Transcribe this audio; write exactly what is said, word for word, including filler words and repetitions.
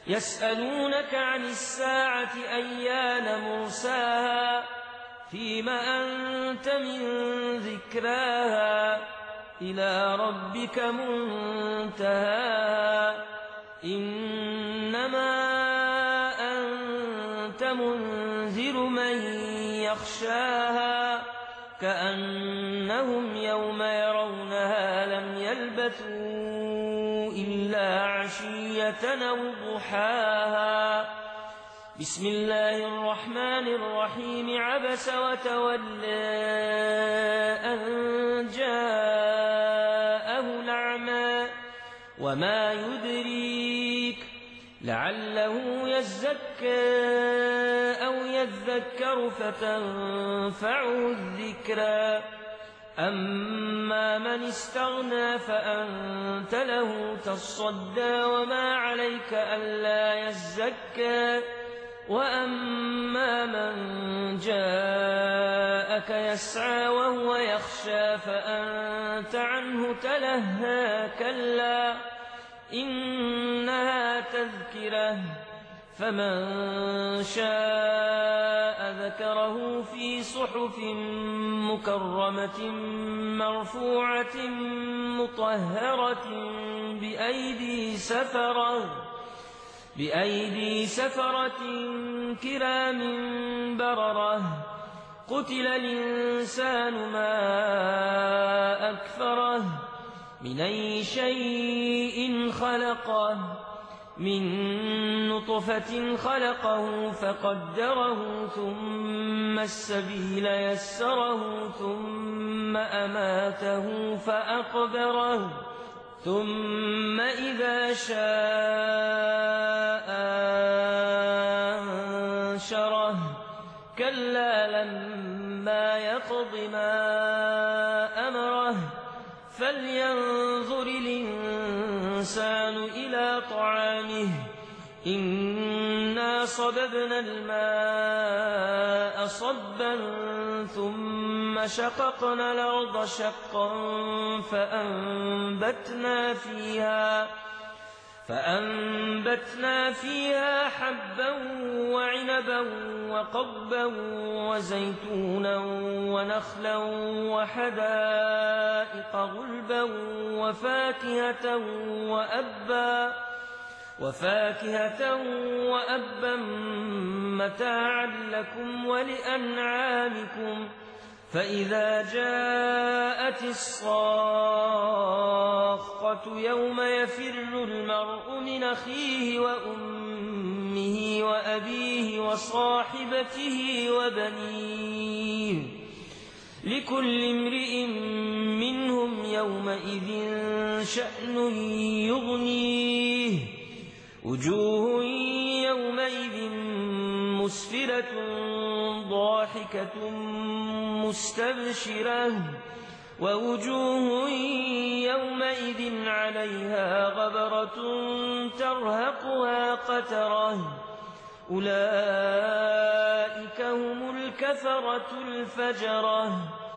يسألونك عن الساعة أيان مرساها فيم أنت من ذكراها إلى ربك منتهاها إنما أنت منذر من يخشاها كأنهم يوم يرونها لم يلبثوا إلا عشية أو ضحاها. بسم الله الرحمن الرحيم. عبس وتولى أن جاءه الأعمى وما يدريك لعله يزكى أو يذكر فتنفعه الذكرى أما من استغنى فأنت له تصدى وما عليك ألا يزكى وأما من جاءك يسعى وهو يخشى فأنت عنه تلهى كلا إنها تذكرة فمن شاء ذكره في صحف مكرمة مرفوعة مطهرة بأيدي سفرة بأيدي سفرة كرام بررة قتل الإنسان ما أكفره من أي شيء خلقه من نطفة خلقه فقدره ثم السبيل يسره ثم أماته فأقبره ثم إذا شاء أنشره كلا لما يقض ما أمره فلينظر الإنسان إلى طعامه إنا صببنا الماء صبا ثم شققنا الأرض شقا فأنبتنا فيها فأنبتنا فيها حبا وعنبا وقضبا وزيتونا ونخلا وحدائق غلبا وفاكهة وأبا وفاكهة وأبا متاعا لكم ولأنعامكم فإذا جاءت الصاخة يوم يفر المرء من أخيه وأمه وأبيه وصاحبته وبنيه لكل امرئ منهم يومئذ شأن يغنيه وجوه يومئذ مسفرة ضاحكة مستبشرة ووجوه يومئذ عليها غبرة ترهقها قترة أولئك هم الكفرة الفجرة.